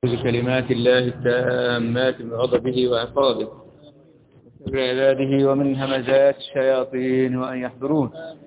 بكلمات الله التامات من غضبه وعقابه وشر عباده ومن همزات الشياطين وأن يحضرون.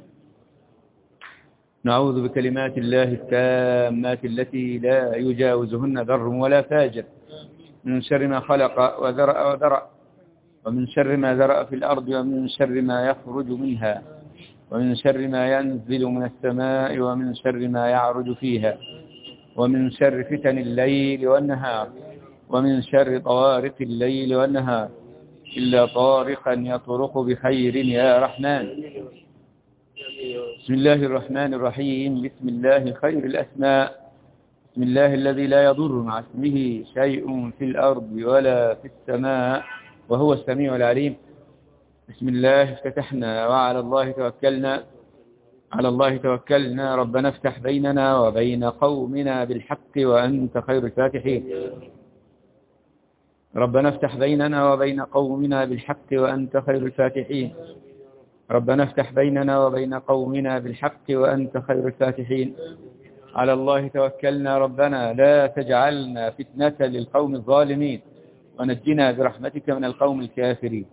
نعوذ بكلمات الله التامات التي لا يجاوزهن بر ولا فاجر من شر ما خلق وذرأ ومن شر ما ذرأ في الأرض ومن شر ما يخرج منها ومن شر ما ينزل من السماء ومن شر ما يعرج فيها ومن شر فتن الليل والنهار ومن شر طوارق الليل والنهار إلا طارقا يطرق بخير يا رحمن. بسم الله الرحمن الرحيم. بسم الله خير الأسماء. بسم الله الذي لا يضر مع اسمه شيء في الأرض ولا في السماء وهو السميع العليم. بسم الله افتتحنا وعلى الله توكلنا. على الله توكلنا. ربنا افتح بيننا وبين قومنا بالحق وأنت خير الفاتحين. ربنا افتح بيننا وبين قومنا بالحق وأنت خير الفاتحين. ربنا افتح بيننا وبين قومنا بالحق وأنت خير الفاتحين. على الله توكلنا. ربنا لا تجعلنا فتنة للقوم الظالمين ونجنا برحمتك من القوم الكافرين.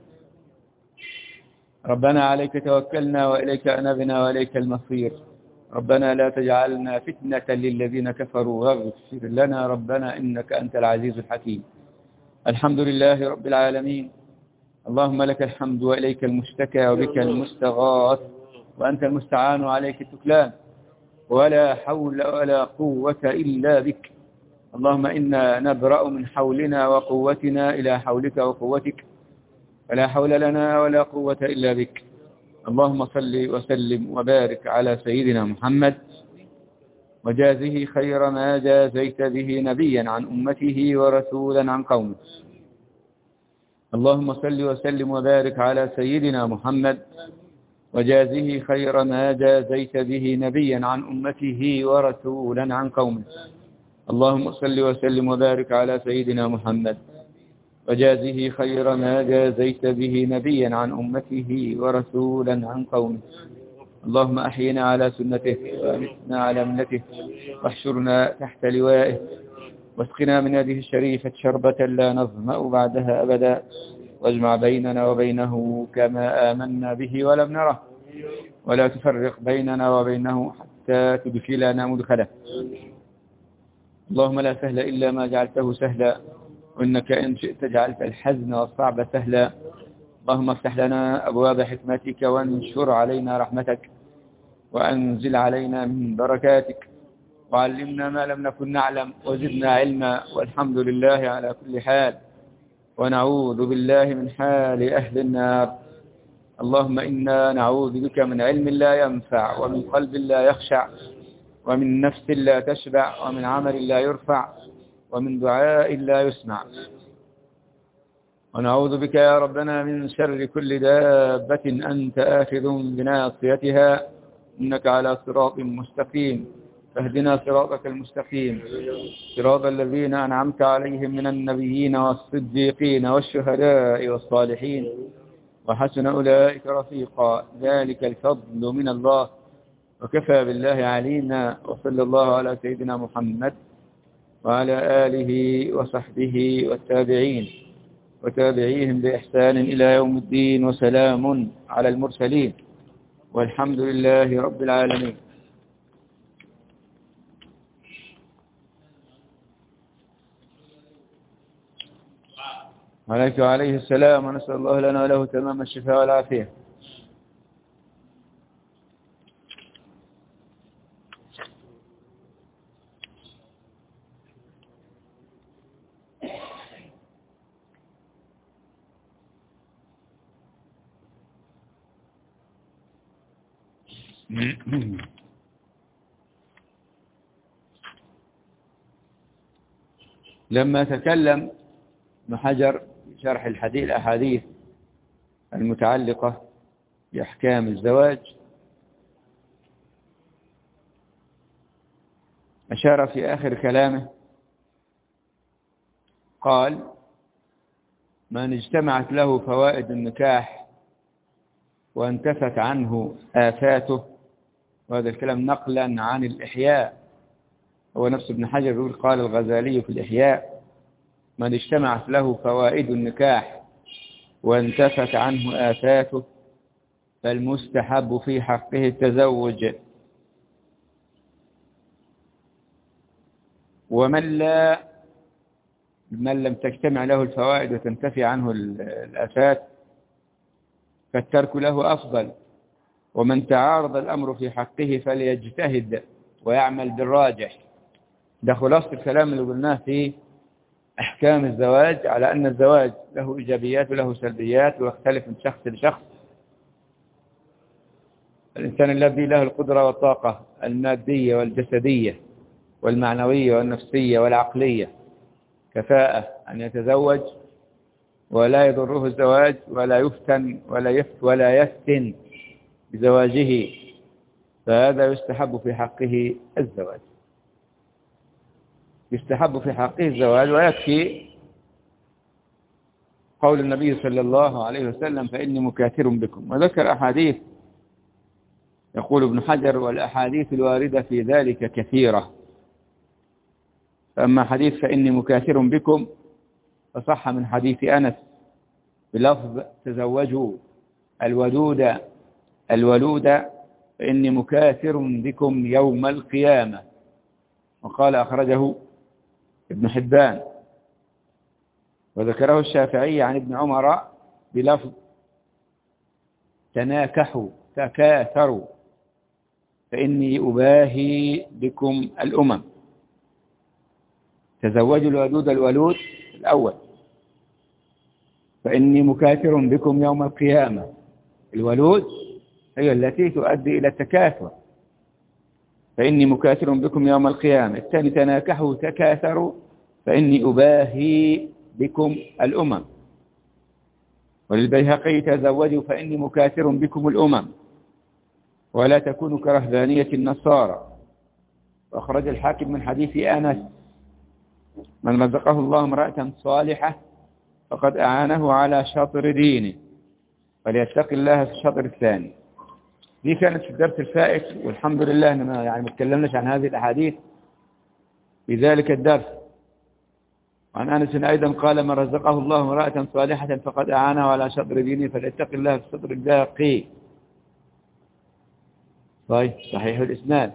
ربنا عليك توكلنا وإليك أنبنا وإليك المصير. ربنا لا تجعلنا فتنة للذين كفروا واغفر لنا ربنا إنك أنت العزيز الحكيم. الحمد لله رب العالمين. اللهم لك الحمد وإليك المشتكى وبك المستغاث وأنت المستعان وعليك التكلان ولا حول ولا قوة إلا بك. اللهم إنا نبرأ من حولنا وقوتنا إلى حولك وقوتك فلا حول لنا ولا قوة إلا بك. اللهم صل وسلم وبارك على سيدنا محمد وجازه خير ما جازيت به نبيا عن أمته ورسولا عن قومه. اللهم صل وسلم وبارك على سيدنا محمد وجازه خير ما جازيت به نبيا عن أمته ورسولا عن قومه. اللهم صل وسلم وبارك على سيدنا محمد وجازه خير ما جازيت به نبيا عن أمته ورسولا عن قومه. اللهم أحينا على سنته وأمتنا على منته واحشرنا تحت لوائه واسقنا من يده الشريفة شربة لا نظمأ بعدها أبدا واجمع بيننا وبينه كما آمنا به ولم نره ولا تفرق بيننا وبينه حتى تدخلنا مدخله. اللهم لا سهل إلا ما جعلته سهلا وإنك إن شئت جعلت الحزن والصعب سهلا. اللهم افتح لنا أبواب حكمتك وانشر علينا رحمتك وأنزل علينا من بركاتك وعلمنا ما لم نكن نعلم وزدنا علما والحمد لله على كل حال ونعوذ بالله من حال أهل النار. اللهم إنا نعوذ بك من علم لا ينفع ومن قلب لا يخشع ومن نفس لا تشبع ومن عمل لا يرفع ومن دعاء لا يسمع. ونعوذ بك يا ربنا من شر كل دابة أنت آخذ بناصيتها إنك على صراط مستقيم فاهدنا صراطك المستقيم صراط الذين أنعمت عليهم من النبيين والصديقين والشهداء والصالحين وحسن أولئك رفيقا ذلك الفضل من الله وكفى بالله علينا. وصلى الله على سيدنا محمد وعلى آله وصحبه والتابعين وتابعيهم بإحسان إلى يوم الدين وسلام على المرسلين والحمد لله رب العالمين. عليك وعليه السلام ونسأل الله لنا وله تمام الشفاء والعافية. لما تكلم ابن حجر في شرح الأحاديث المتعلقة بأحكام الزواج أشار في آخر كلامه قال من اجتمعت له فوائد النكاح وانتفت عنه آفاته، وهذا الكلام نقلا عن الإحياء هو نفس ابن حجر يقول قال الغزالي في الإحياء من اجتمعت له فوائد النكاح وانتفت عنه آفاته فالمستحب في حقه التزوج. ومن لم تجتمع له الفوائد وتنتفي عنه الآفات فالترك له أفضل. ومن تعارض الأمر في حقه فليجتهد ويعمل بالراجح. ده خلاصة الكلام اللي قلناه في أحكام الزواج، على أن الزواج له إيجابيات وله سلبيات ويختلف من شخص لشخص. الإنسان الذي له القدرة والطاقة المادية والجسدية والمعنوية والنفسية والعقلية كفاءة أن يتزوج ولا يضره الزواج ولا يفتن ولا يفتن بزواجه، فهذا يستحب في حقه الزواج. يستحب في حقه الزواج، ويكفي قول النبي صلى الله عليه وسلم فإني مكاثر بكم. وذكر أحاديث يقول ابن حجر والأحاديث الواردة في ذلك كثيرة. فأما حديث فإني مكاثر بكم فصح من حديث أنس بلفظ تزوجوا الولود فإني مكاثر بكم يوم القيامة. وقال أخرجه ابن حبان. وذكره الشافعي عن ابن عمر بلفظ تناكحوا تكاثروا فإني أباهي بكم الأمم. تزوجوا الولود الأول فإني مكاثر بكم يوم القيامة. الولود هي التي تؤدي إلى التكاثر، فإني مكاثر بكم يوم القيامة. الثاني تناكحوا تكاثروا فإني أباهي بكم الأمم. وللبيهقي تزوجوا فإني مكاثر بكم الأمم ولا تكونوا كرهبانية النصارى. وأخرج الحاكم من حديث أنس من رزقه الله امرأة صالحة فقد أعانه على شطر دينه فليتق الله في الشطر الثاني. دي كانت في الدرس الفائت، والحمد لله أننا ما تكلمناش عن هذه الأحاديث في ذلك الدرس. وعن أنس أيضا قال من رزقه الله امرأة صالحة فقد أعانه على شطر دينه فليتق الله في الشطر الباقي. طيب صحيح الإسناد.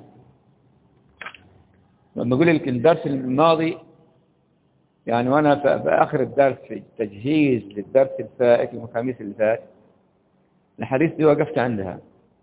لما أقول لك الدرس الماضي يعني وأنا في آخر الدرس في التجهيز للدرس الفائت يوم الخميس اللي فات الحديث دي وقفت عندها،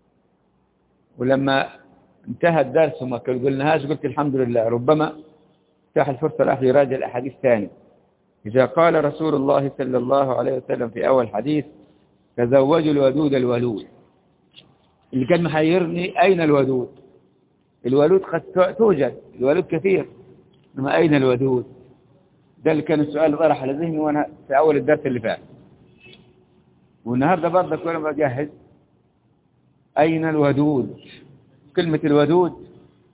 ولما انتهى الدرس وما قلناهاش قلت الحمد لله ربما تاح الفرصة الأخ يراجع الأحاديث ثاني. إذا قال رسول الله صلى الله عليه وسلم في أول حديث تزوجوا الولود اللي كان محيرني أين الودود؟ الولود قد توجد، الولود كثير، إنما أين الودود؟ ده اللي كان السؤال طرح على ذهني وأنا في أول الدرس اللي فات. والنهاردة برضك وأنا بجهز أين الودود؟ كلمة الودود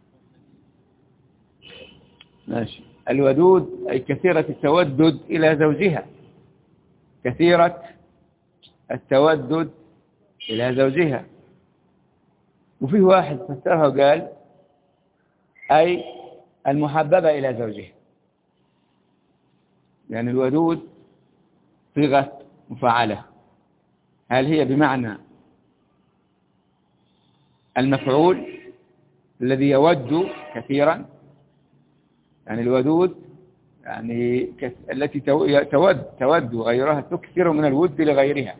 ماشي. الودود أي كثيرة التودد إلى زوجها، كثيرة التودد إلى زوجها. وفيه واحد فسرها وقال أي المحببة إلى زوجها. يعني الودود صيغة مفعلة، هل هي بمعنى المفعول الذي يود كثيرا؟ يعني الودود يعني التي تود غيرها، تكثر من الود لغيرها،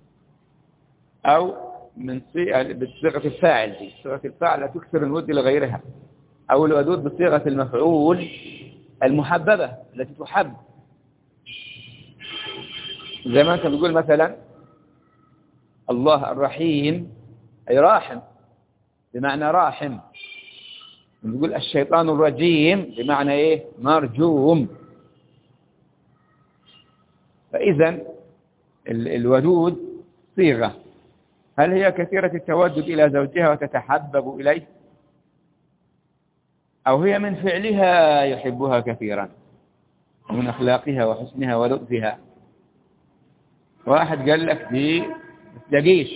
أو من بصيغة الفاعل، دي صيغة الفاعل تكثر الود لغيرها، أو الودود بصيغة المفعول المحببة التي تحب. زي ما أنت بتقول مثلا الله الرحيم أي راحم بمعنى راحم. بنقول الشيطان الرجيم بمعنى إيه؟ مرجوم. فإذا الودود صيغة، هل هي كثيرة التودد إلى زوجها وتتحبب إليه، أو هي من فعلها يحبها كثيرا ومن أخلاقها وحسنها ولطفها؟ واحد قال لك دي تلاقيش.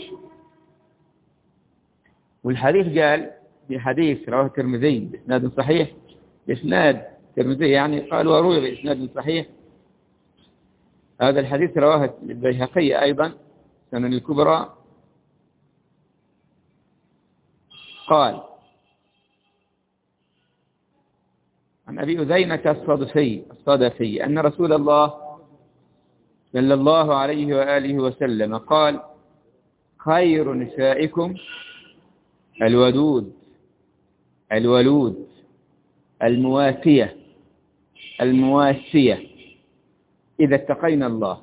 والحديث قال في حديث رواه الترمذي بإسناد صحيح، بإسناد الترمذي يعني قال وروي بإسناد صحيح هذا الحديث رواه البيهقي أيضا سنن الكبرى. قال عن أبي أذينة الصدفي أن رسول الله صلى الله عليه وآله وسلم قال خير نسائكم الودود المواسية إذا اتقينا الله،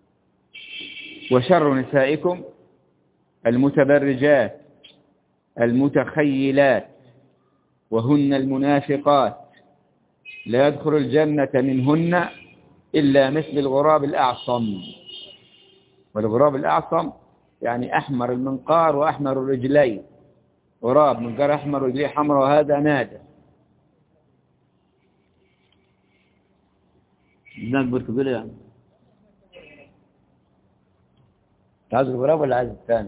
وشر نسائكم المتبرجات المتخيلات وهن المنافقات لا يدخل الجنة منهن إلا مثل الغراب الأعصم. والغراب الأعصم يعني أحمر المنقار وأحمر الرجلين، غراب منقار أحمر رجليه حمراء، وهذا نادر. نقبل تقول يعني عايز الغراب ولا عايز الثاني؟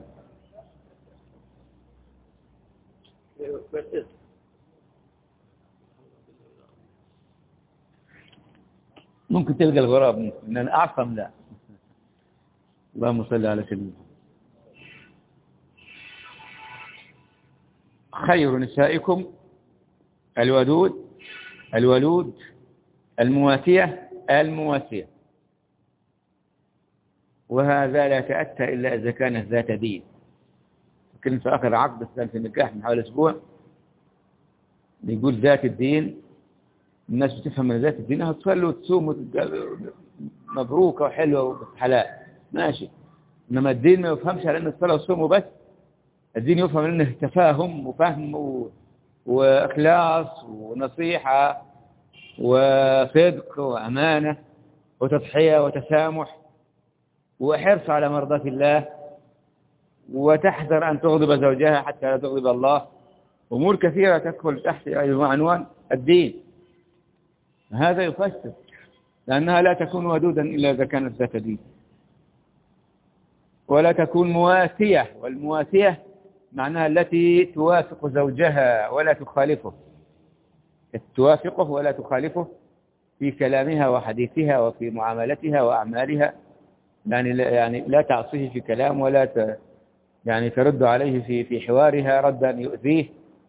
ممكن تلقى الغراب، إن الأعصم لا. اللهم صل على سيدنا. خير نسائكم الولود المواسية، وهذا لا يتأتى إلا إذا كانت ذات دين. كنت في آخر عقد في النكاح من حوالي أسبوع يقول ذات الدين، الناس بتفهم من ذات الدين هتصلي وتصوم مبروكة وحلوة وحلال ماشي، إنما الدين ما يفهمش على أن الصلاة والصوم وبس. الدين يفهم أنه تفاهم وفهم وإخلاص ونصيحة وصدق وأمانة وتضحية وتسامح وحرص على مرضاة الله، وتحذر أن تغضب زوجها حتى لا تغضب الله. أمور كثيرة تدخل تحت عنوان الدين. هذا يفسر لأنها لا تكون ودودا إلا إذا كانت ذات دين، ولا تكون مواسية. والمواسية معناها التي توافق زوجها ولا تخالفه، توافقه ولا تخالفه في كلامها وحديثها وفي معاملتها وأعمالها، يعني لا تعصيه في كلام ولا يعني ترد عليه في حوارها ردا يؤذيه،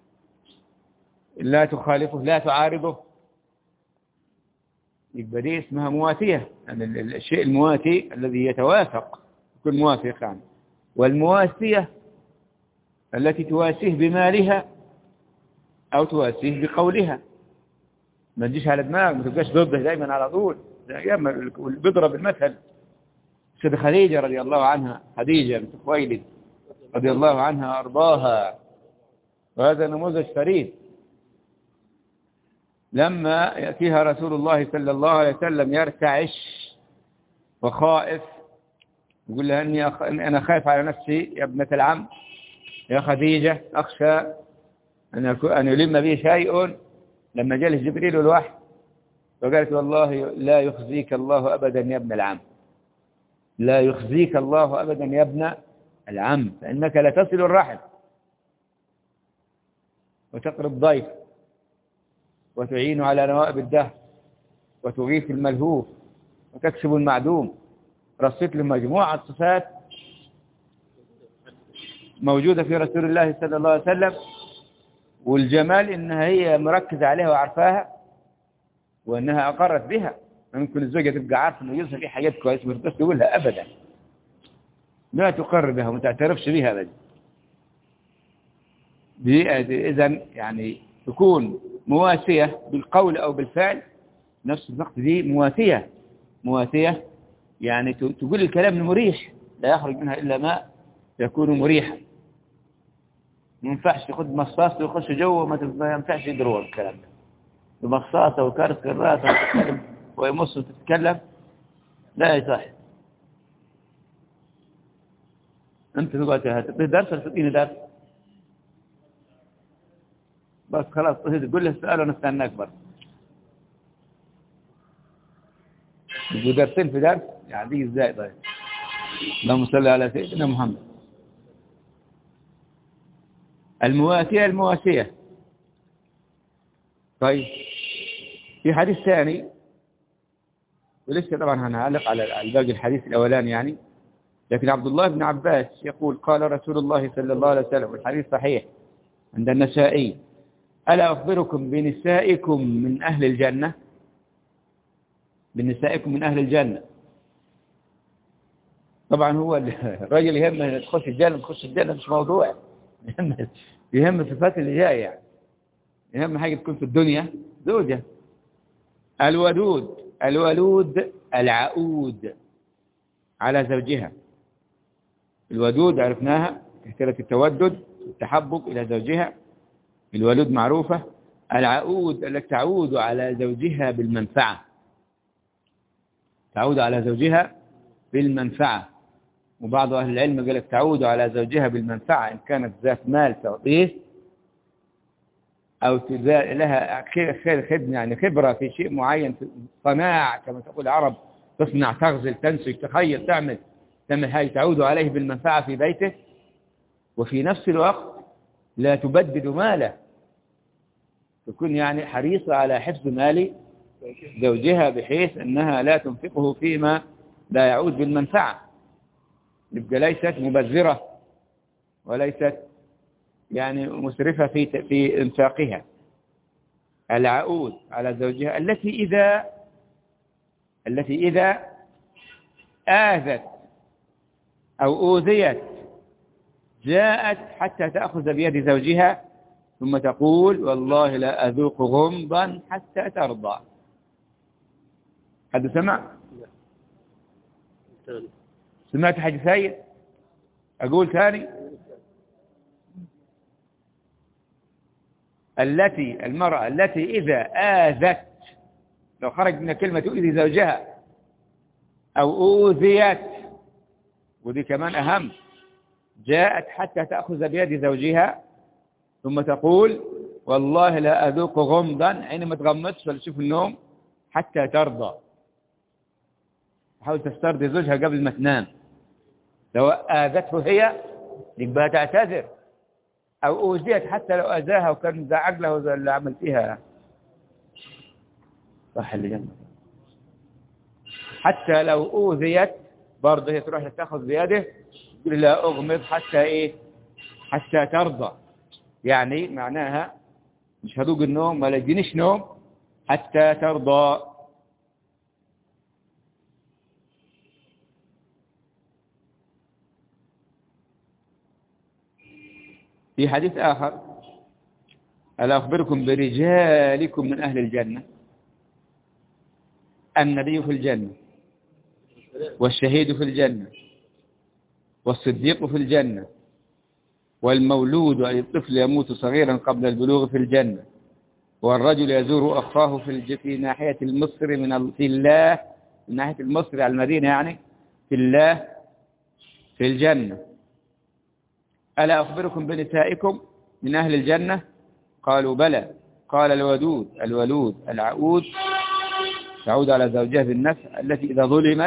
لا تخالفه لا تعارضه. يبقى دي اسمها مواسية، يعني الشيء المواسي الذي يتوافق يكون موافق عنه. والمواسية التي تواسيه بمالها أو تواسيه بقولها، ما تجيش على دماغ، ما تبقاش ضده دائما على طول. بيضرب المثل سيدة خديجة رضي الله عنها، خديجة بنت خويلد رضي الله عنها أرضاها، وهذا نموذج فريد. لما يأتيها رسول الله صلى الله عليه وسلم يرتعش وخائف، يقول لها أنا خايف على نفسي يا ابنة العم يا خديجة، أخشى أن يلم بي شيء. لما جلس جبريل الوحي فقالت والله لا يخزيك الله أبدا يا ابن العم، لا يخزيك الله أبدا يا ابن العم، فإنك لتصل الرحم وتقري الضيف وتعين على نوائب الدهر وتغيث الملهوف وتكسب المعدوم. رصيت له مجموعة صفات موجودة في رسول الله صلى الله عليه وسلم، والجمال إنها هي مركزة عليها وعرفاها وإنها أقرت بها. ممكن الزوجة تبقى عارفة إنه يوصل في حاجات كويسة ما تقدرش تقولها أبدا، لا تقر بها وما تعترفش بها أبدا. إذن يعني تكون مواسية بالقول أو بالفعل نفس الوقت، دي مواسية يعني تقول الكلام المريح لا يخرج منها إلا ما يكون مريحا. ما ينفعش تاخد مصاص ويخش جوه، ما ينفعش يدروا الكلام ده بمصاصة وكارث الراس وتتكلم ويمص وتتكلم، لا يصح. أنت تقعد هتعطيه درس ولا تعطيني درس؟ بس خلاص تقول له السؤال ونستناك برضه. يبقوا درسين في درس، يعني دي ازاي طيب؟ اللهم صل على سيدنا محمد. المواسية. طيب في حديث ثاني ولسه طبعا هنعلق على باقي الحديث الأولاني يعني. لكن عبد الله بن عباس يقول قال رسول الله صلى الله عليه وسلم، الحديث صحيح عند النسائي: ألا أخبركم بنسائكم من أهل الجنة؟ بنسائكم من أهل الجنة. طبعا هو الراجل يهم تخش الجنة تخش الجنة مش موضوع، يهم الصفات اللي جاية يعني. يهم حاجة تكون في الدنيا زوجة. الودود، الولود العؤود على زوجها. الودود عرفناها تحتلك التودد التحبب إلى زوجها، الولود معروفة. العؤود التي تعود على زوجها بالمنفعة، تعود على زوجها بالمنفعة. وبعض أهل العلم قال لك تعود على زوجها بالمنفعة إن كانت ذات مال تعطيه، أو لها خدمة يعني خبرة في شيء معين، صناعة كما تقول العرب، تصنع تغزل تنسج تخيل تعمل هاي، تعود عليه بالمنفعة في بيته. وفي نفس الوقت لا تبدد ماله، تكون يعني حريصة على حفظ مال زوجها بحيث أنها لا تنفقه فيما لا يعود بالمنفعة، يبقى ليست مبذرة وليست يعني مسرفة في إنفاقها. العؤود على زوجها التي إذا آذت أو أوذيت جاءت حتى تأخذ بيد زوجها ثم تقول: والله لا أذوق غمضا حتى ترضى. حد سمع؟ سمعت حاجة سيء؟ أقول ثاني: المرأة التي إذا آذت، لو خرج من كلمة تؤذي زوجها أو أوذيت، ودي كمان أهم، جاءت حتى تأخذ بيد زوجها ثم تقول: والله لا أذوق غمضا، عيني ما تغمضش ولا تشوف النوم حتى ترضى. تحاول تسترضي زوجها قبل ما تنام. لو آذته هي يبقى تعتذر، أو أوذيت حتى لو أذاها وكان زعق له زي اللي عمل فيها. صح اللي جنب. حتى لو أوذيت برضه هي تروح تأخذ بيده تقول: لا أغمض حتى إيه؟ حتى ترضى. يعني معناها مش هذوق النوم ولا يجينيش نوم حتى ترضى. في حديث آخر: ألا أخبركم برجالكم من أهل الجنة؟ النبي في الجنة، والشهيد في الجنة، والصديق في الجنة، والمولود أي الطفل يموت صغيرا قبل البلوغ في الجنة، والرجل يزور أخاه في ناحية المصر في الله، من ناحية المصر على المدينة يعني في الله في الجنة. ألا أخبركم بنسائكم من أهل الجنة؟ قالوا بلى. قال: الولود العؤود تعود على زوجها بالنفع، التي إذا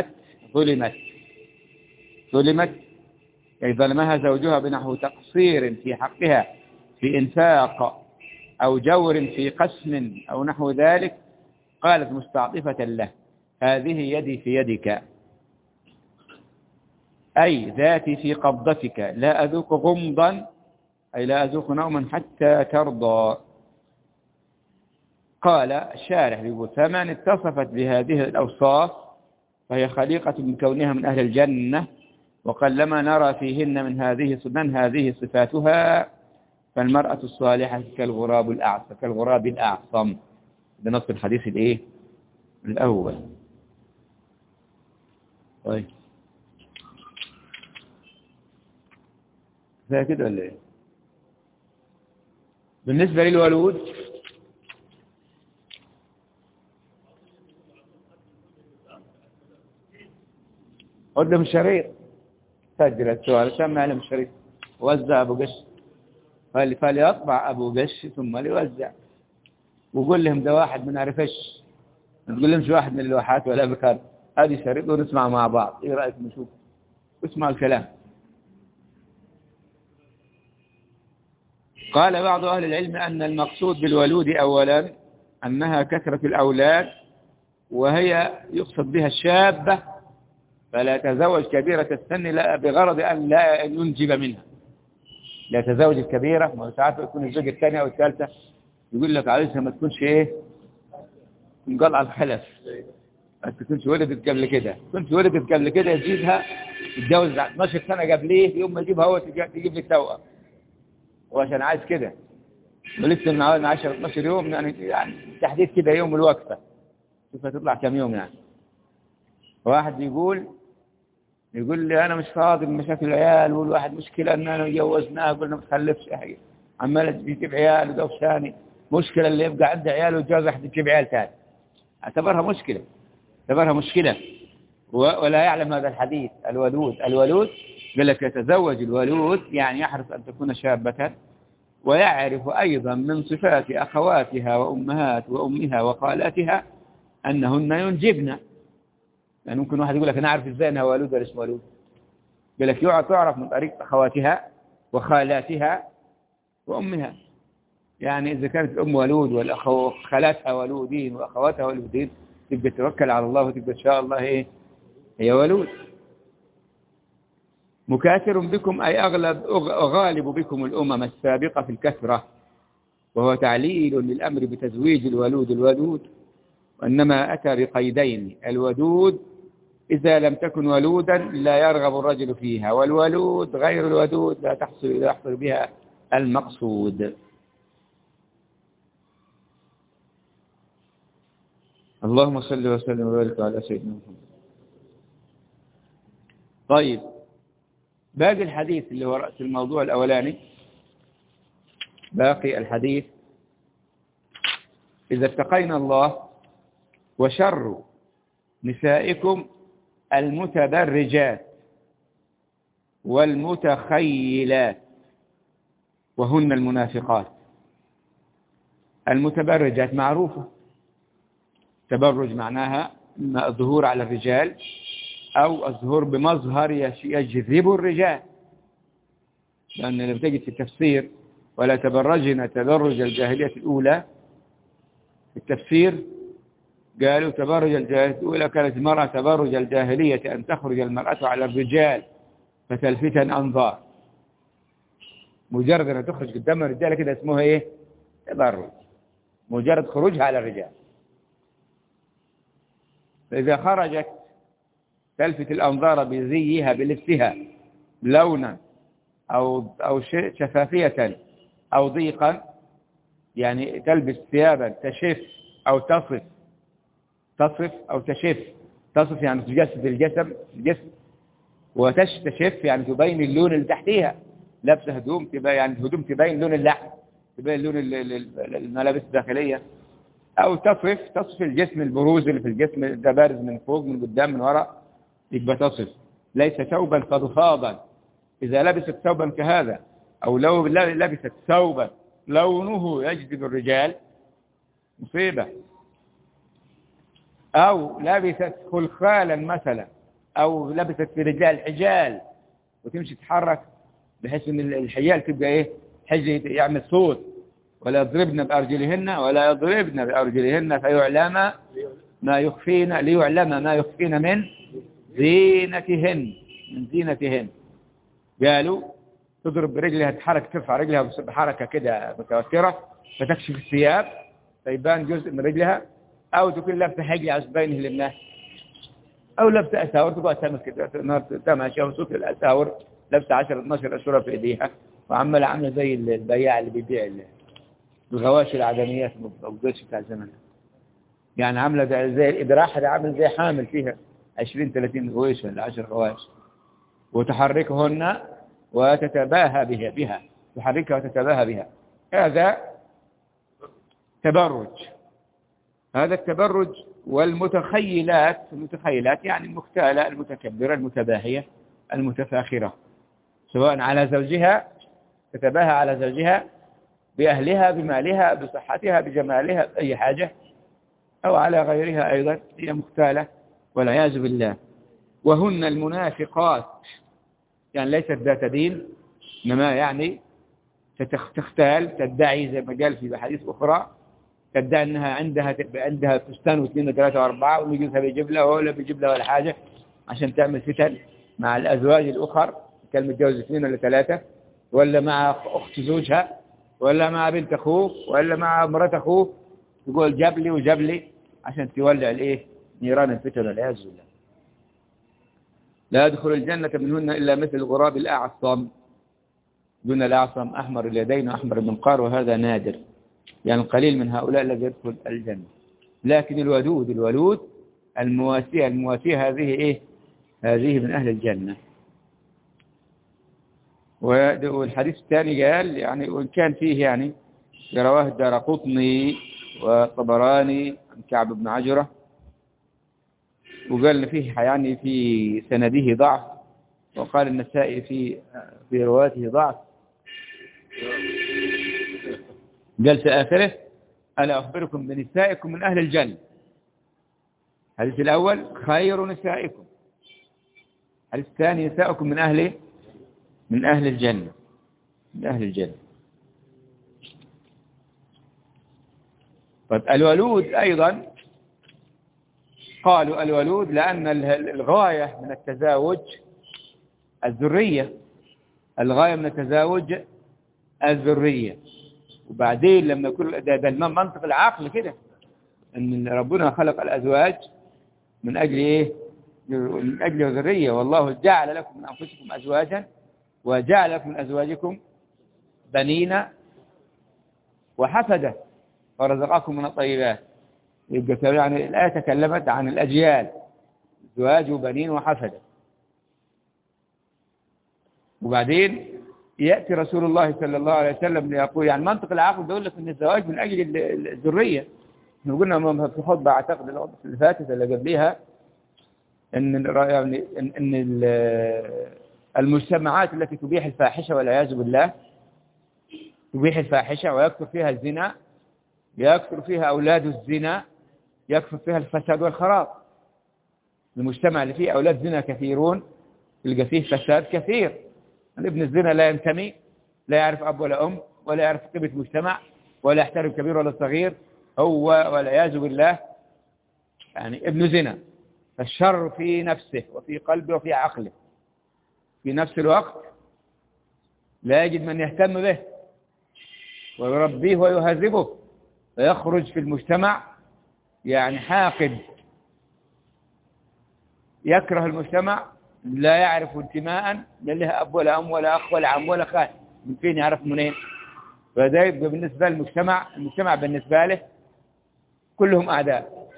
ظلمت أي ظلمها زوجها بنحو تقصير في حقها في إنفاق أو جور في قسم أو نحو ذلك، قالت مستعطفة له: هذه يدي في يدك، أي ذاتي في قبضتك، لا أذوق غمضا أي لا أذوق نوما حتى ترضى. قال الشارح يقول: فمن اتصفت بهذه الأوصاف فهي خليقة من كونها من أهل الجنة، وقلما نرى فيهن من هذه صفاتها، فالمرأة الصالحة كالغراب الأعصم. ده نص الحديث الإيه؟ الأول. طيب زي كده ولا إيه؟ بالنسبة للولود قدم الشريط، سجل السؤال، سمع لهم الشريط، وزع أبو قش، فليطبع أبو قش ثم ليوزع، وقول لهم ده واحد من عرفش، ما تقول لهمش واحد من اللوحات ولا بكار، هذه شريط ونسمع مع بعض. إيه رأيك نشوف؟ اسمع الكلام. قال بعض أهل العلم أن المقصود بالولود أولا أنها كثرة الأولاد وهي يقصد بها الشابة، فلا تزوج كبيرة السن لا بغرض أن لا ينجب منها. لا تزوج الكبيرة، ما ساعات يكون الزوجة الثانية أو الثالثة يقول لك عايزها ما تكونش إيه، مقلع الخلف، ما تكونش ولدت قبل كده. كنت ولدت قبل كده يجيبها يتجوز 12 سنة قبليه، يوم ما يجيبها هو تجيب لك توأم، وعشان عايز كده. ولسه من 10 12 يوم يعني تحديد كده يوم الوقفة، شوف هتطلع كم يوم يعني. واحد يقول لي أنا مش فاضي من مشاكل العيال، والواحد مشكلة أن أنا جوزناه قلنا ما تخلفش حاجة، عمالة تجيب عيال وده ثاني. مشكلة اللي يبقى عنده عيال ويتجوز واحد يجيب عيال ثاني، اعتبرها مشكلة. ولا يعلم هذا الحديث. الولود قال لك يتزوج الولود يعني يحرص أن تكون شابة، ويعرف أيضا من صفات أخواتها وأمها وخالاتها أنهن ينجبن. يعني ممكن واحد يقول لك أنا أعرف إزاي أنها ولود ولا اسمها ولود. قال لك تعرف من طريق أخواتها وخالاتها وأمها. يعني إذا كانت الأم ولود وخالاتها ولودين وأخواتها ولودين، تبقى توكل على الله وتبقى إن شاء الله إيه هي ولود. مكاثر بكم أي غالب بكم الأمم السابقة في الكثرة، وهو تعليل للأمر بتزويج الولود، وإنما أتى بقيدين: الودود إذا لم تكن ولودا لا يرغب الرجل فيها، والولود غير الودود لا يحصل بها المقصود. اللهم صل وسلم وبارك على سيدنا محمد. طيب، باقي الحديث اللي هو رأس الموضوع الأولاني، باقي الحديث: إذا اتقينا الله وشر نسائكم المتبرجات والمتخيلات وهن المنافقات. المتبرجات معروفة، تبرج معناها إما الظهور على الرجال أو الظهور بمظهر يجذب الرجال، لأن لما تجد في التفسير ولا تبرجن تبرج الجاهلية الأولى، في التفسير قالوا تبرج الجاهلية الأولى كانت المرأة تبرج الجاهلية أن تخرج المرأة على الرجال فتلفت الأنظار. مجرد أن تخرج قدام الرجال كده اسمها إيه؟ تبرج، مجرد خروجها على الرجال. فإذا خرجت تلفت الأنظار بزيها بلبسها لونا أو شفافية أو ضيقا، يعني تلبس ثيابا تشف أو تصف أو تشف. تصف يعني تجسد الجسم وتشف يعني تبين اللون اللي تحتيها. لابسه هدوم تبين، يعني الهدوم تبين لون اللحم، تبين لون الملابس الداخلية. أو تصف الجسم، البروز اللي في الجسم ده بارز من فوق من قدام من وراء، يبقى تصف. ليس ثوبا فضفاضا. إذا لبست ثوبا كهذا، أو لو لبست ثوبا لونه يجذب الرجال، مصيبة. أو لبست خلخالا مثلا، أو لبست في رجال حجال وتمشي تتحرك بحيث ان الحجال تبقى ايه، حجة يعمل صوت. ولا يضربن بأرجلهن فيعلم ما يخفين، ليعلم ما يخفين من زينتهن. قالوا تضرب برجلها، تحرك ترفع رجلها بحركة كده متوترة فتكشف الثياب فيبان جزء من رجلها، أو تكون لابسة حجة عشان تبين للناس، أو لابسة أساور تبقى تعمل كده تماشي وصوت الأساور، لابسة 10 12 أشورة في إيديها وعاملة زي البياع اللي بيبيع الغواشي العدميات الجيش بتاع زمان، يعني عاملة زي الإدراحة، عامل زي حامل فيها 20-30 غويش ولا 10 غواش، وتحركهن وتتباهى بها تحركها وتتباهى بها. هذا تبرج. هذا التبرج. والمتخيلات يعني المختالة، المتكبرة، المتباهية، المتفاخرة، سواء على زوجها، تتباهى على زوجها بأهلها، بمالها، بصحتها، بجمالها، بأي حاجة، أو على غيرها أيضا، هي مختالة والعياذ بالله. وهن المنافقات، يعني ليست ذات دين، إنما يعني تختال، تدعي زي ما قال في حديث أخرى تدعي أنها عندها فستان واثنين وثلاثة وأربعة، وجوزها بيجيب لها ولا بيجيب لها ولا حاجة، عشان تعمل فتن مع الأزواج الأخر، كان متجوز اثنين ولا ثلاثة، ولا مع أخت زوجها، ولا مع بنت أخوه، ولا مع مرات أخوه، تقول جاب لي وجاب لي، عشان تولع الإيه؟ نيران الفتن والعياذ بالله. لا يدخل الجنة منهن إلا مثل الغراب الأعصم، دون الأعصم أحمر اليدين وأحمر المنقار، وهذا نادر، يعني القليل من هؤلاء الذي يدخل الجنة. لكن الولود المواسية هذه إيه؟ هذه من أهل الجنة. والحديث الثاني قال يعني، وإن كان فيه يعني رواه الدارقطني وطبراني عن كعب بن عجرة، وقال فيه يعني في سنده ضعف، وقال النسائي في رواته ضعف. قال في آخره: ألا أخبركم بنسائكم من أهل الجنة. الحديث الأول: خير نسائكم. الحديث الثاني: نسائكم من أهل الجنة، من أهل الجنة. طيب الولود أيضا قالوا الولود لأن الغاية من التزاوج الذرية، الغاية من التزاوج الذرية. وبعدين لما يكون ده منطق العقل كده، ان ربنا خلق الازواج من اجل ايه؟ من اجل الذريه. والله جعل لكم من انفسكم ازواجا وجعل لكم من ازواجكم بنين وحفدة ورزقكم من الطيبات. يبقى يعني الايه تكلمت عن الاجيال، ازواج وبنين وحفدة. وبعدين يأتي رسول الله صلى الله عليه وسلم ليقول، يعني منطق العقل بيقول لك ان الزواج من اجل الذريه. احنا قلنا في خطبه اعتقد الخطبه اللي فاتت اللي قبليها ان يعني ان المجتمعات التي تبيح الفاحشه والعياذ بالله، تبيح الفاحشه ويكثر فيها الزنا، يكثر فيها اولاد الزنا، يكثر فيها الفساد والخراب. المجتمع اللي فيه اولاد زنا كثيرون تلقى فيه فساد كثير. ابن الزنا لا ينتمي، لا يعرف أب ولا أم، ولا يعرف قيمة مجتمع، ولا يحترم كبير ولا صغير، هو والعياذ بالله يعني ابن زنا. فالشر في نفسه وفي قلبه وفي عقله. في نفس الوقت لا يجد من يهتم به ويربيه ويهذبه، فيخرج في المجتمع يعني حاقد، يكره المجتمع، لا يعرف انتماء، لا له أب ولا أم ولا أخ ولا عم ولا خال، من فين يعرف منين؟ فده يبقى بالنسبة المجتمع بالنسبة له كلهم أعداء.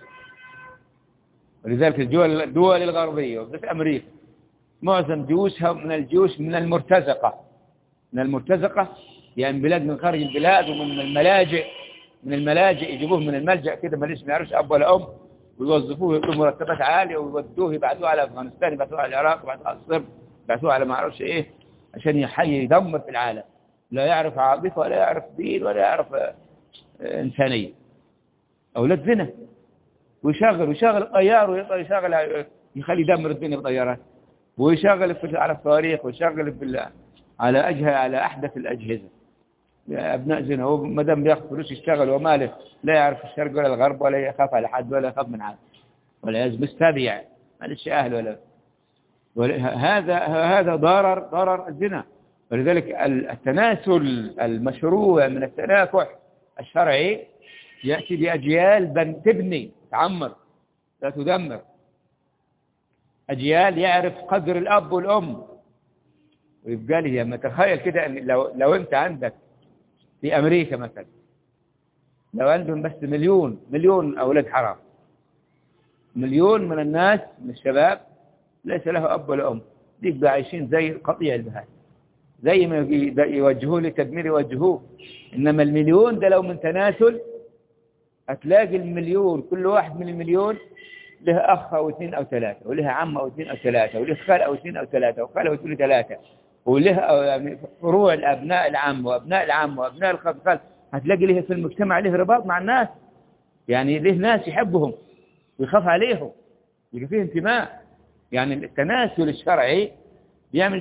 ولذلك الدول الغربية وبالذات أمريكا معظم جيوشها من الجيوش من المرتزقة، يعني بلاد من خارج البلاد ومن الملاجئ يجيبوه من الملجأ كده ماليش ما يعرفش أب ولا أم، ويوظفوه يدوا مرتبات عالية ويودوه يبعثوه على أفغانستان، يبعثوه على العراق، يبعثوه على الصرب، يبعثوه على ما أعرفش إيه، عشان يدمر في العالم. لا يعرف عاطفة ولا يعرف دين ولا يعرف إنسانية. أولاد زنا. ويشغل الطيار ويشغل يخلي يدمر الدنيا بالطيارات، ويشغل على الصواريخ، ويشغل على أحدث الأجهزة. أبناء زنا، هو ما دام بياخذ فلوس يشتغل وماله، لا يعرف الشرق ولا الغرب، ولا يخاف على حد ولا يخاف من حد، ولا مستبيع مالش أهل هذا ضرر الزنا. ولذلك التناسل المشروع من التناكح الشرعي يأتي بأجيال تبني تعمر لا تدمر، أجيال يعرف قدر الأب والأم. ويبقى لي لما تخيل كده أن لو أنت عندك في أمريكا مثلا، لو عندهم بس مليون أولاد حرام، مليون من الناس من الشباب ليس له أب ولا أم، يبقى عايشين زي قطيع البهائم، زي ما يوجهوه لتدمير يوجهوه. إنما المليون ده لو من تناسل هتلاقي المليون كل واحد من المليون له أخ أو اثنين أو ثلاثة، وله عم أو اثنين أو ثلاثة، وله خال أو اثنين أو ثلاثة، وخال أو اثنين ثلاثة، وله يعني فروع الأبناء العم وأبناء العم وأبناء الخال. هتلاقي له في المجتمع له رباط مع الناس، يعني له ناس يحبهم ويخاف عليهم، يبقى فيه انتماء. يعني التناسل الشرعي بيعمل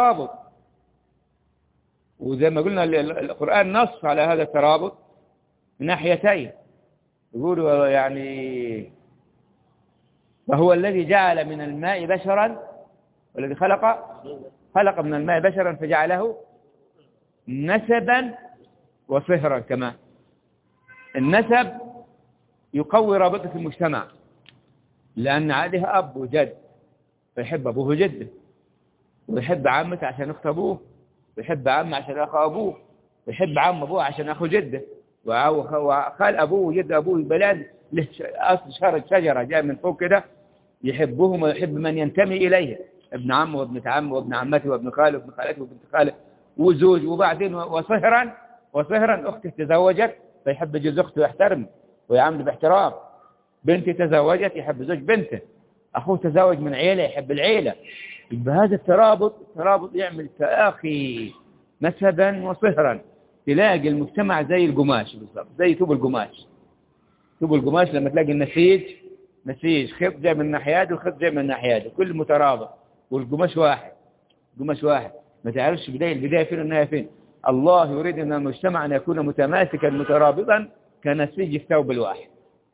ترابط. وزي ما قلنا القرآن نص على هذا الترابط، من ناحيتين. يقولوا يعني وهو الذي جعل من الماء بشرا، والذي خلق من الماء بشرا فجعله نسبا وصهرا. كمان النسب يقوي رابطة المجتمع، لأن عليها أب وجد، فيحب أبوه وجده، ويحب عمته عشان أخت أبوه، ويحب عمه عشان أخو أبوه، ويحب عم أبوه عشان أخو جده، وخال أبوه وجد أبوه. بلاد له أصل شجرة جاء من فوق كده، يحبهم ويحب من ينتمي إليه، ابن عمه وابنة عمه وابن عمته وابن خاله وابن خالته وابن خاله وزوج. وبعدين وصهرا أخته تزوجت فيحب جوز أخته ويحترم ويعامله باحترام. بنتي تزوجت يحب زوج بنته. أخوه تزوج من عيلة يحب العيلة. بهذا الترابط يعمل تآخي نسبا وصهرا. تلاقي المجتمع زي القماش بالضبط، زي ثوب القماش. ثوب القماش لما تلاقي النسيج خيط جاي من ناحيته وخيط جاي من ناحيته، كل مترابط، والقماش واحد. ما تعرفش البداية فين والنهاية فين. الله يريد أن المجتمع أن يكون متماسكا مترابطا كنسيج الثوب الواحد.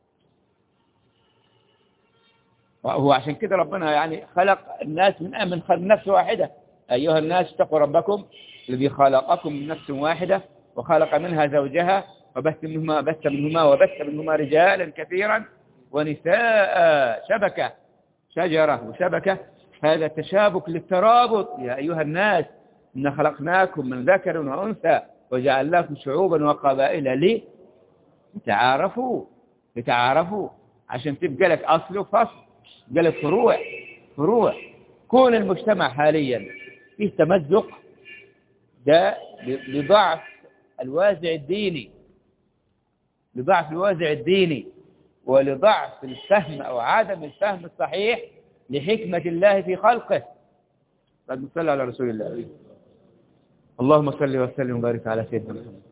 وهو عشان كده ربنا يعني خلق الناس من نفس واحدة. أيها الناس اتقوا ربكم الذي خلقكم من نفس واحدة وخلق منها زوجها وبث منهما رجالا كثيرا ونساء. شجرة وشبكة، هذا تشابك للترابط. يا أيها الناس إن خلقناكم من ذكر وأنثى وجعلناكم شعوبا وقبائل لتعارفوا عشان تبقى لك أصل وفصل، تبقى لك فروع. كون المجتمع حاليا فيه تمزق، ده لضعف الوازع الديني ولضعف الفهم أو عدم الفهم الصحيح لحكمة الله في خلقه. قد نصلي على رسول الله. اللهم صل وسلم وبارك على سيدنا محمد.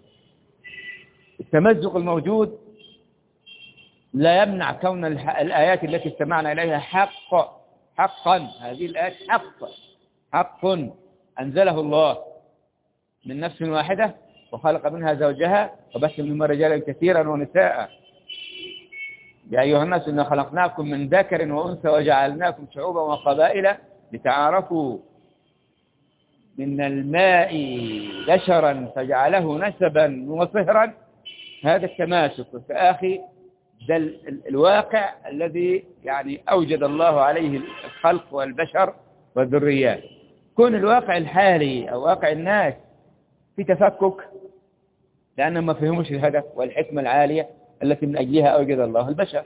التمزق الموجود لا يمنع كون الآيات التي استمعنا إليها حقا. هذه الآيات حق أنزله الله من نفس واحدة وخلق منها زوجها وبث منهما رجالا كثيرا ونساء. يا أيها الناس إنا خلقناكم من ذكر وأنثى وجعلناكم شعوبا وقبائل لتعارفوا. من الماء بشرا فجعله نسبا وصهرا. هذا التماسك والتآخي ده الواقع الذي يعني أوجد الله عليه الخلق والبشر والذريات. كون الواقع الحالي أو واقع الناس في تفكك لأنهم ما فهموش الهدف والحكمة العالية التي من أجلها أوجد الله البشر،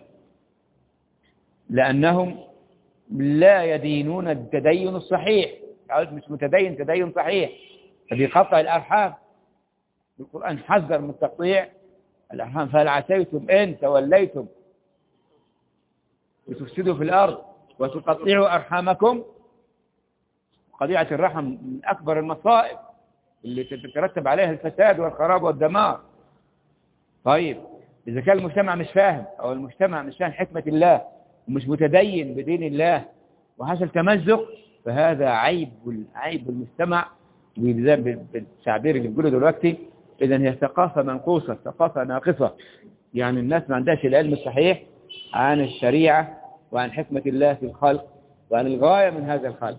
لأنهم لا يدينون التدين الصحيح. مش متدين تدين صحيح، فبيقطع الأرحام. القرآن حذر من تقطيع الأرحام. فهل عسيتم إن توليتم لتفسدوا في الأرض وتقطعوا أرحامكم؟ قطيعة الرحم من أكبر المصائب اللي تترتب عليها الفساد والخراب والدمار. طيب إذا كان المجتمع مش فاهم أو المجتمع مش فاهم حكمة الله ومش متدين بدين الله وحصل تمزق، فهذا عيب المجتمع. بالتعبير اللي بيقوله دلوقتي، إذن هي ثقافة منقوصة، ثقافة ناقصة. يعني الناس ما عندهاش العلم الصحيح عن الشريعة وعن حكمة الله في الخلق وعن الغاية من هذا الخلق.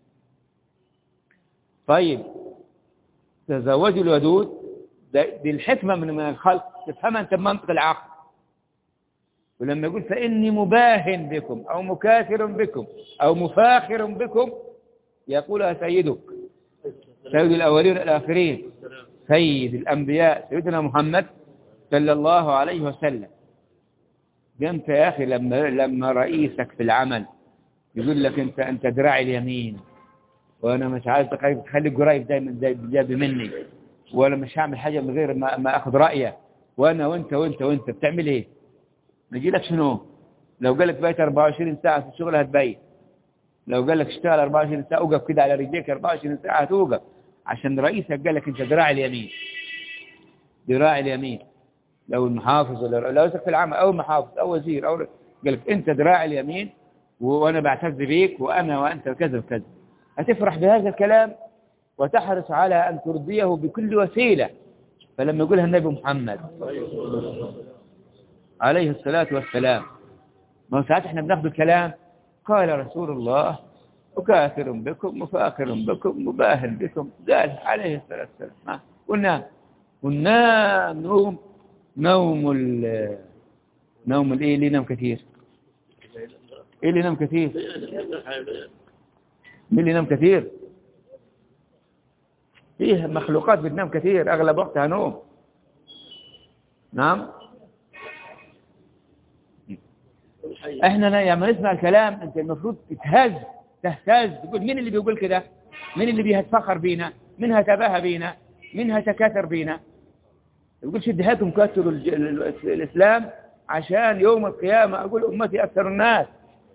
طيب تزوجوا الودود، دي الحكمة من الخلق تفهمها أنت بمنطق العقل. ولما يقول فإني مباهن بكم أو مكاثر بكم أو مفاخر بكم، يقولها سيدك، سيد الأولين والآخرين، سيد الأنبياء سيدنا محمد صلى الله عليه وسلم. جمت يا أخي لما رئيسك في العمل يقول لك أنت دراعي اليمين وأنا مش عايز تخلي الجرايب دايما جاب مني، ولا مش هعمل حاجة من غير ما أخذ رأيه، وأنا وأنت بتعمل إيه؟ نجي لك شنو؟ لو قال لك بيت 24 ساعة في الشغل هتبيت. لو قال لك اشتغل 24 ساعة اوقف كده على رجليك 24 ساعة هتوقف، عشان رئيسك قال لك أنت دراع اليمين. لو المحافظ ولا رئيسك في العمل أو المحافظ أو وزير أو قال لك أنت دراع اليمين وأنا بعتز بيك وأنت كذا وكذا، هتفرح بهذا الكلام وتحرص على أن ترضيه بكل وسيلة فلما يقولها النبي محمد عليه الصلاة والسلام، ما هو ساعات احنا بناخد الكلام قال رسول الله مكاثر بكم مفاخر بكم مباهل بكم، قال عليه الصلاة والسلام وننام نوم الايه اللي ينام كثير؟ ايه اللي ينام كثير؟ مين اللي ينام كثير؟ فيه مخلوقات بتنام كثير اغلب وقتها نوم. نعم. احنا لما نسمع الكلام انت المفروض تهتز تقول مين اللي بيقول كده؟ مين اللي بيتفخر بينا؟ مين هتباهى بينا؟ مين هتكاثر بينا؟ يقول شدهاتهم كثروا الاسلام عشان يوم القيامة اقول امتي اكثر الناس،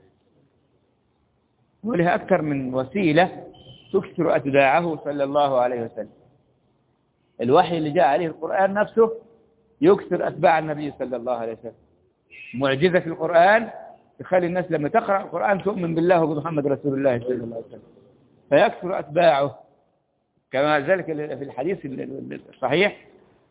ولها اكثر من وسيلة تكثر اتباعه صلى الله عليه وسلم. الوحي اللي جاء عليه القرآن نفسه يكثر اتباع النبي صلى الله عليه وسلم. معجزة القرآن تخلي الناس لما تقرأ القرآن تؤمن بالله وبمحمد رسول الله صلى الله عليه وسلم، فيكثر أتباعه. كما ذلك في الحديث الصحيح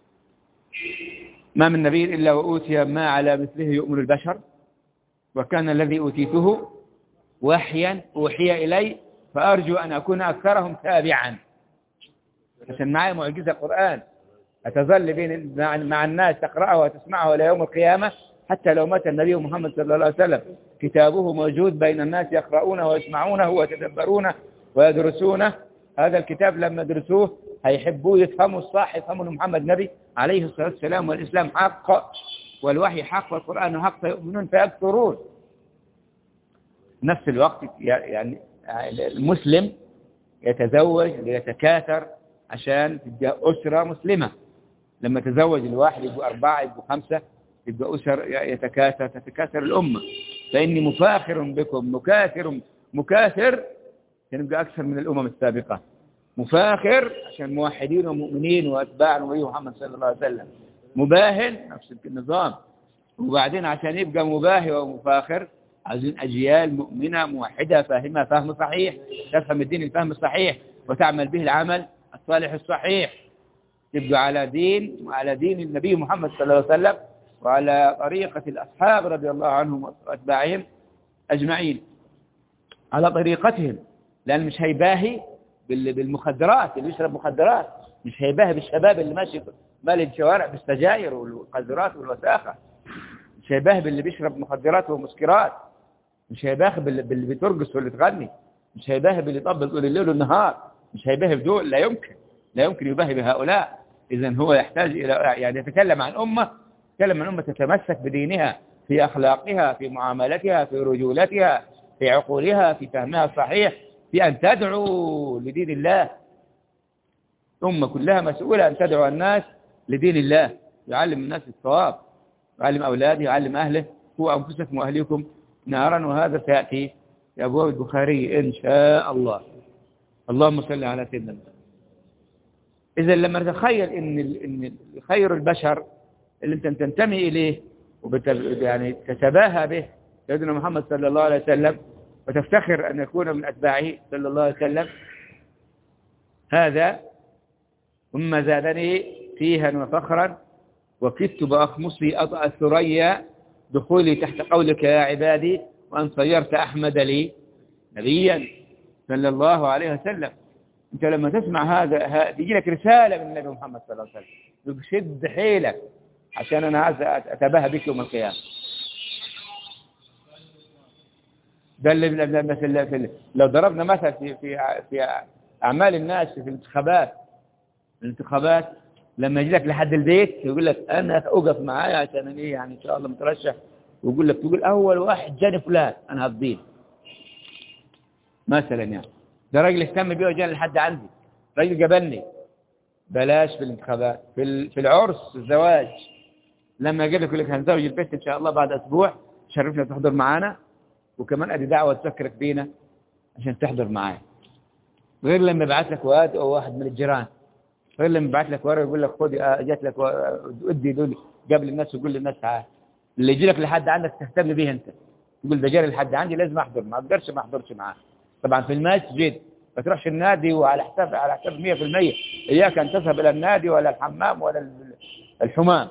ما من نبي إلا وأوتي ما على مثله يؤمن البشر، وكان الذي أوتيته وحيا أوحي إلي فأرجو أن أكون أكثرهم تابعا. عشان معي معجزة القرآن أتظل بين مع الناس تقرأه وتسمعه إلى يوم القيامة، حتى لو مات النبي محمد صلى الله عليه وسلم كتابه موجود بين الناس يقرؤونه ويسمعونه ويتدبرونه ويدرسونه. هذا الكتاب لما درسوه هيحبوه يفهموا الصح، يفهموا أن محمد نبي عليه الصلاة والسلام والإسلام حق والوحي حق والقرآن حق فيؤمنون فيكثرون. نفس الوقت يعني المسلم يتزوج ليتكاثر عشان تبقى أسرة مسلمة. لما تزوج الواحد يبقوا 4 يبقوا 5 يبقى أسر تتكاثر الأمة. فإني مفاخر بكم مكاثر يبقى أكثر من الأمم السابقة. مفاخر عشان موحدين ومؤمنين وأتباع النبي محمد صلى الله عليه وسلم. مباهل نفس النظام. وبعدين عشان يبقى مباهي ومفاخر عايزين أجيال مؤمنة موحدة فاهمة فهم صحيح، تفهم الدين الفهم الصحيح وتعمل به العمل الصالح الصحيح، تبقى على دين النبي محمد صلى الله عليه وسلم وعلى طريقة الأصحاب رضي الله عنهم وأتباعهم أجمعين على طريقتهم. لأن مش هيباهي بالمخدرات، اللي يشرب مخدرات مش هيباهي بالشباب اللي ماشي مالي الشوارع بالسجاير والمخدرات والوساخة، مش هيباهي باللي بيشرب مخدرات ومسكرات، مش هيباهي باللي بترقص واللي تغني، مش هيباهي باللي يطبل طول الليل والنهار، مش هيباهي بدول. لا يمكن يباهي بهؤلاء. إذن هو يحتاج إلى يعني يتكلم عن أمة تتمسك بدينها في أخلاقها في معاملتها في رجولتها في عقولها في فهمها الصحيح في أن تدعو لدين الله. أمة كلها مسؤولة أن تدعو الناس لدين الله، يعلم الناس الصواب، يعلم أولاده يعلم أهله هو أنفسكم وأهليكم نارا. وهذا سيأتي في أبواب البخاري إن شاء الله. اللهم صل على سيدنا محمد. إذا لما نتخيل إن خير البشر اللي أنت تنتمي إليه يعني تتباهى به سيدنا محمد صلى الله عليه وسلم وتفتخر أن يكون من أتباعه صلى الله عليه وسلم، هذا ثم زادني فيها وفخرا وكدت بأخمصي أطأ الثريا دخولي تحت قولك يا عبادي وأن صيرت أحمد لي نبيا صلى الله عليه وسلم. أنت لما تسمع هذا يجي لك رسالة من النبي محمد صلى الله عليه وسلم، شد حيلك عشان أنا عايز أتباهى بك يوم القيامة. ده اللي لو ضربنا مثل في أعمال الناس في الانتخابات لما يجي لك لحد البيت يقول لك أنا أوقف معايا عشان إيه يعني إن شاء الله مترشح، ويقول لك تقول أول واحد جاني فلان أنا هفضيه مثلا. يعني ده راجل اهتم بيه وجاني لحد عندي، راجل جبلني. بلاش في الانتخابات، في العرس الزواج لما يجي لك يقول لك هنزوج البيت إن شاء الله بعد أسبوع شرفنا تحضر معانا، وكمان أدي دعوة تذكرك بينا عشان تحضر معايا. غير لما يبعث لك واد أو واحد من الجيران، غير لما يبعث لك ورقة يقول لك خد جات لك ادي دول قبل الناس وقول للناس تعال. اللي يجي لك لحد عندك تهتم به أنت، تقول ده جاري لحد عندي لازم أحضر، ما أقدرش ما أحضرش معاه. طبعا في المسجد ما تروحش النادي وعلى حساب 100%. إياك أن تذهب إلى النادي ولا الحمام ولا الحمام.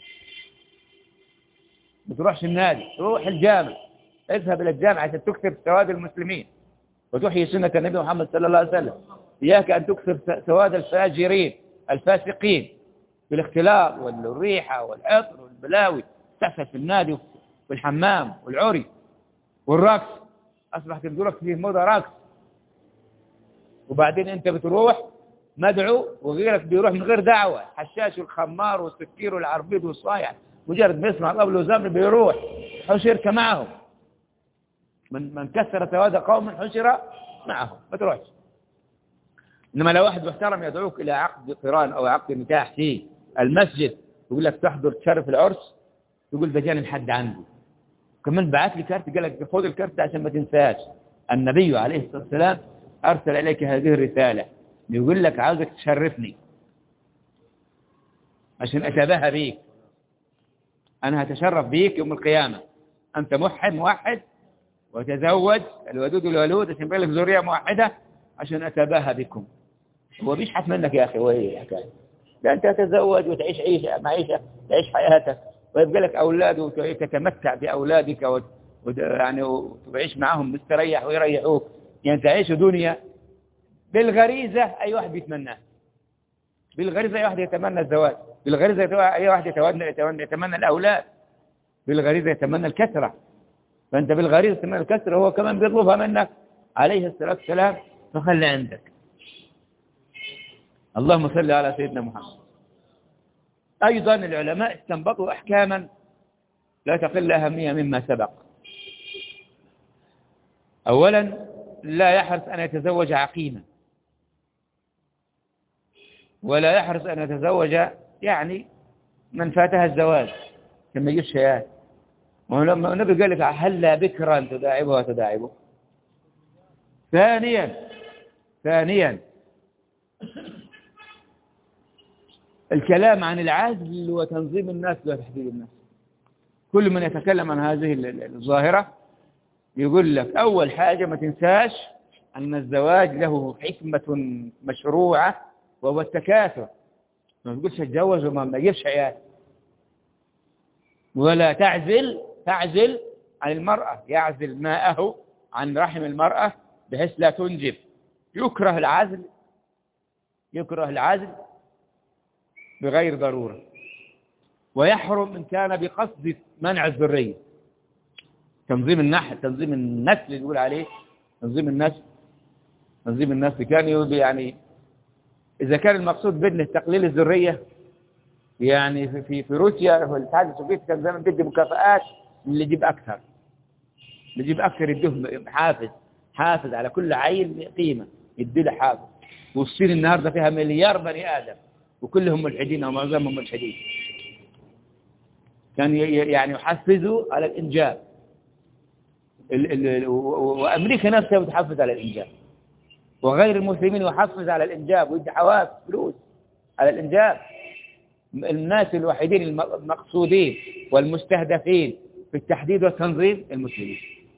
ما تروحش النادي، تروح الجامع. اذهب إلى الجامع عشان تكثر سواد المسلمين وتحيي سنة النبي محمد صلى الله عليه وسلم. إياك أن تكثر سواد الفاجرين الفاسقين بالاختلاط والريحة والعطر والبلاوي. تحصل في النادي والحمام والعري والرقص. أصبحت الدرك فيه موضة رقص. وبعدين أنت بتروح مدعو وغيرك بيروح من غير دعوة. حشاش والخمار والسكير والعربيد والصايع مجرد ما يسمع قبل وزمر بيروح حشرك معهم. من كسر سواد قوم حشر معهم. ما تروحش. إنما لو واحد محترم يدعوك إلى عقد قران أو عقد نكاح في المسجد يقول لك تحضر تشرف العرس، تقول ده جاني الحد عندي. كمان بعت لي كارت قال لك خذ الكارت عشان ما تنساش. النبي عليه الصلاة والسلام أرسل إليك هذه الرسالة يقول لك عاوزك تشرفني عشان أتباهى بيك. أنا هتشرف بيك يوم القيامة. أنت موحد وتزوج الودود والولود عشان يبقى لك ذرية موحدة عشان أتباهى بكم. هو بيشحت منك يا أخي. وهي الحكاية لا أنت تتزوج وتعيش معيشة تعيش حياتك ويبقى لك أولاد وتتمتع بأولادك يعني وتعيش معهم مستريح ويريحوك. يعني تعيش دنيا بالغريزة. أي واحد بيتمناه بالغريزة. أي واحد يتمنى الزواج بالغريزة. أي واحد يتمنى الأولاد بالغريزة. يتمنى الكثرة. فأنت بالغريزة تتمنى الكثرة هو كمان بيطلبها منك عليه الصلاة والسلام. فخلي عندك. اللهم صل على سيدنا محمد. أيضا العلماء استنبطوا أحكاما لا تقل أهمية مما سبق. أولا لا يحرص أن يتزوج عقيما ولا يحرص أن يتزوج يعني من فاتها الزواج كما يجيب شيئات. ولما النبي قال لك هلا بكرا تداعبها وتداعبه. ثانيا الكلام عن العزل وتنظيم الناس وتحديد الناس. كل من يتكلم عن هذه الظاهرة يقول لك أول حاجة ما تنساش أن الزواج له حكمة مشروعة وهو التكاثر. ما تقولش اتجوز وما يجيبش عيال. ولا تعزل عن المرأة. يعزل ماءه عن رحم المرأة بحيث لا تنجب. يكره العزل بغير ضرورة. ويحرم إن كان بقصد منع الذرية. تنظيم النسل اللي يقول عليه تنظيم النسل كان يعني إذا كان المقصود بدله تقليل الذرية. يعني في روسيا والاتحاد السوفيتي كان زمان بيدي مكافآت اللي يجيب أكثر يديه حافز على كل عيل قيمة يدي له حافز. والصين النهاردة فيها مليار بني آدم وكلهم ملحدين أو معظمهم ملحدين. كان يعني يحفزوا على الإنجاب. وأمريكا نفسها بتحفز على الإنجاب. وغير المسلمين يحفز على الإنجاب ويدي حوافز فلوس على الإنجاب. الناس الوحيدين المقصودين والمستهدفين في التحديد والتنظيم المسلمين.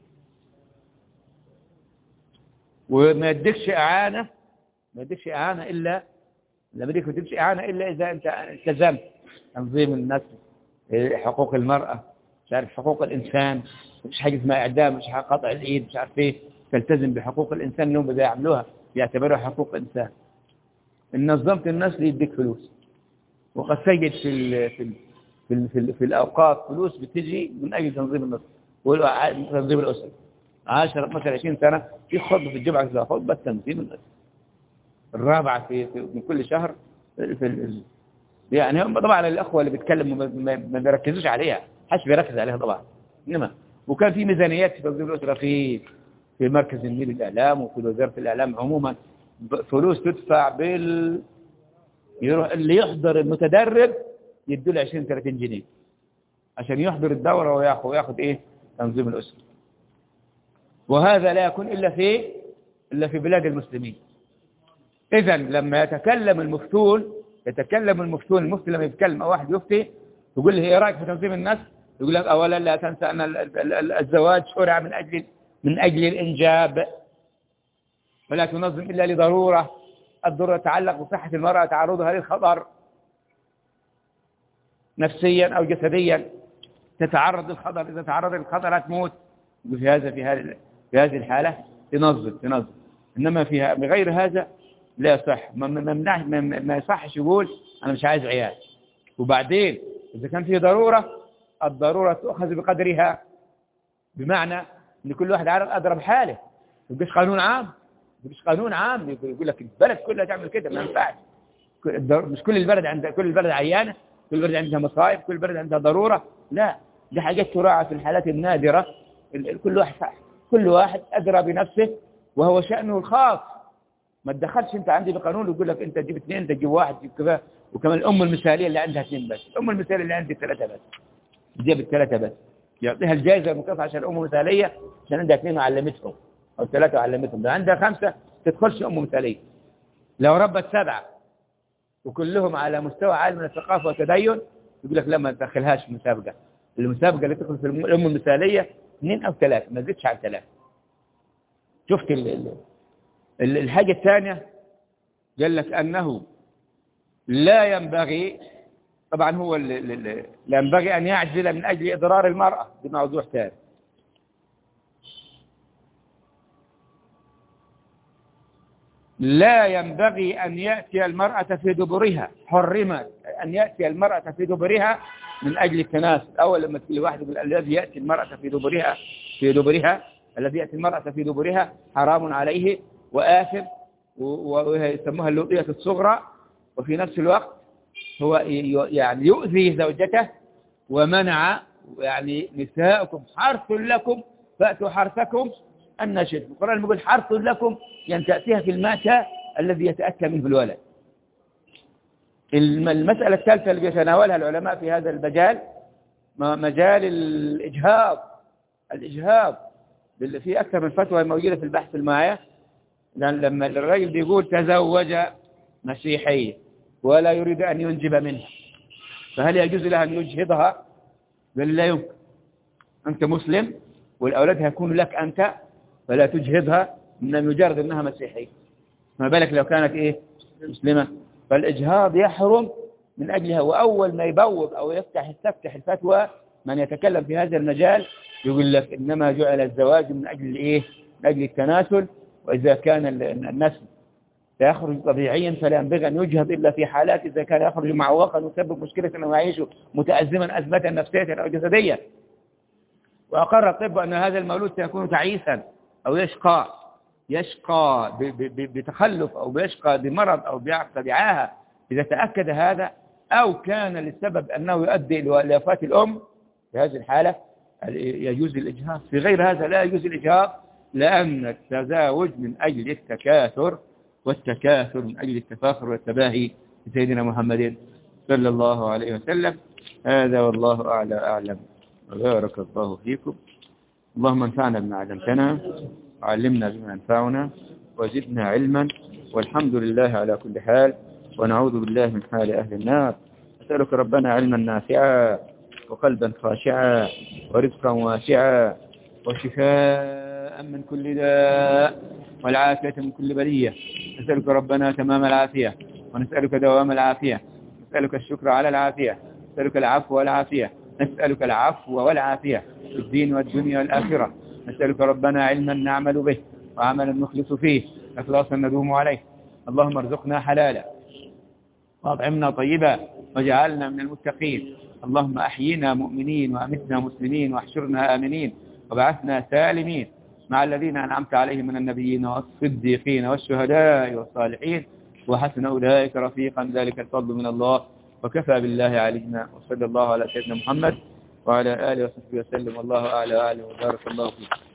وما يدكش إعانة إلا الأمريكا ما تدكش إعانة إلا إذا أنت التزمت تنظيم النسل، حقوق المرأة، مش عارف حقوق الإنسان، مش حاجة اسمها إعدام، مش قطع الإيد، مش عارف إيه. تلتزم بحقوق الإنسان اللي هم بدأوا يعملوها يعتبروها حقوق إنسان. إن نظمت النسل يديك فلوس. وقد تجد في الأوقات فلوس بتجي من أجل تنظيم النسل وتنظيم الأسرة. 10 مثلا 20 سنة في خطبة في الجمعة كذا خطبة تنظيم النسل. الرابعة من كل شهر يعني هم طبعا الأخوة اللي بيتكلموا ما بيركزوش عليها، حش بيركز عليها طبعا. إنما وكان في ميزانيات في تنظيم الأسرة في مركز النيل الإعلام وفي وزارة الإعلام عموما فلوس تدفع اللي يحضر المتدرب يدوا له 20-30 جنيه عشان يحضر الدورة وياخذ إيه تنظيم الأسرة. وهذا لا يكون إلا في بلاد المسلمين. إذن لما يتكلم المفتون المفتي لما يتكلم أو واحد يفتي يقول له إيه رأيك في تنظيم النسل؟ يقول لك أولا لا تنسى أن الزواج شرع من أجل الإنجاب. ولا تنظم إلا لضرورة. الضرورة تتعلق بصحة المرأة، تعرضها للخطر نفسيا أو جسديا، تتعرض للخطر، إذا تعرض للخطر هتموت. في هذه الحالة تنظم. إنما فيها بغير هذا لا يصح. ما يصحش يقول أنا مش عايز عيال. وبعدين إذا كان فيه ضرورة، الضرورة تؤخذ بقدرها، بمعنى إن كل واحد عارف أضرب حاله. يبقاش قانون عام يقول لك البلد كلها تعمل كده، ما ينفعش. مش كل البلد عيانة، كل البلد عندها مصائب، كل البلد عندها ضرورة. لا، دي حاجات تراعى في الحالات النادرة. كل واحد أدرى بنفسه وهو شأنه الخاص. ما تدخلش انت عندي بقانون يقول لك انت تجيب 2، انت تجيب 1، تجيب كذا. وكمان الام المثاليه اللي عندها 2 بس، الام المثاليه اللي عندها 3 بس، جابت 3 بس، يعطيها الجائزه المكافاه عشان الام مثاليه، عشان عندها 2 وعلمتهم او 3 وعلمتهم. ده عندها 5 تدخلش ام مثاليه. لو ربت 7 وكلهم على مستوى عالي من الثقافه والتدين، يقول لك لا ما تدخلهاش مسابقه. المسابقه اللي تدخل في الام المثاليه 2 أو 3، ما تزيدش عن 3. شفت الحاجة الثانية؟ قال لك أنه لا ينبغي، طبعا هو لا ينبغي أن يعزل من أجل إضرار المرأة، بموضوع ثاني. لا ينبغي أن يأتي المرأة في دبرها، حرمت أن يأتي المرأة في دبرها من أجل التناسل. أول لما تقول واحد يقول الذي يأتي المرأة في دبرها الذي يأتي المرأة في دبرها حرام عليه وآثم، ويسموها اللوطية الصغرى. وفي نفس الوقت هو يعني يؤذي زوجته، ومنع يعني نساءكم حرث لكم فأتوا حرثكم أن شئتم. القرآن يقول حرث لكم، يعني تأتيها في المأتى الذي يتأتى منه الولد. المسألة الثالثة اللي يتناولها العلماء في هذا المجال مجال الإجهاض. في أكثر من فتوى موجودة في البحث المعايا. لما الرجل بيقول تزوج مسيحية ولا يريد أن ينجب منها، فهل يجوز له أن يجهضها؟ قال لا يمكن. أنت مسلم والأولاد هيكونوا لك أنت، فلا تجهضها من مجرد أنها مسيحية. ما بالك لو كانت مسلمة؟ فالإجهاض يحرم من أجلها. وأول ما يبوب أو يفتح الفتوى من يتكلم في هذا المجال يقول لك إنما جعل الزواج من أجل من أجل التناسل، وإذا كان النسل سيخرج طبيعيا فلا ينبغي أن يجهض إلا في حالات إذا كان يخرج معوقا ويسبب مشكلة أنه يعيش متأزما أزمة نفسية أو جسدية. وأقر الطب أن هذا المولود سيكون تعيسا أو يشقى بتخلف، أو بيشقى بمرض، أو بيعقى بعاهة. إذا تأكد هذا، أو كان للسبب أنه يؤدي إلى وفاة الأم، في هذه الحالة يجوز الإجهاض. في غير هذا لا يجوز الإجهاض، لأن التزاوج من أجل التكاثر، والتكاثر من أجل التفاخر والتباهي بسيدنا محمد صلى الله عليه وسلم. هذا والله أعلم. وبارك الله فيكم. اللهم انفعنا بما علمتنا، وعلمنا بما ينفعنا، وزدنا علما، والحمد لله على كل حال، ونعوذ بالله من حال أهل النار. أسألك ربنا علما نافعا، وقلبا خاشعا، ورزقا واسعا، وشفاء من كل داء، والعافية من كل بلية. نسألك ربنا تمام العافية، ونسألك دوام العافية، نسألك الشكر على العافية، نسألك العفو والعافية، نسألك العفو والعافية في الدين والدنيا والآخرة. نسألك ربنا علما نعمل به، وعملا نخلص فيه، إخلاصا ندوم عليه. اللهم ارزقنا حلالا، وأطعمنا طيبا، واجعلنا من المتقين. اللهم أحينا مؤمنين، وأمتنا مسلمين، واحشرنا آمنين، وبعثنا سالمين مع الذين أنعمت عليهم من النبيين والصديقين والشهداء والصالحين، وحسن أولئك رفيقا. ذلك الفضل من الله، وكفى بالله علينا. وصلى الله على سيدنا محمد وعلى آله وصحبه وسلم. والله أعلى وأعلم، وبارك الله فيكم.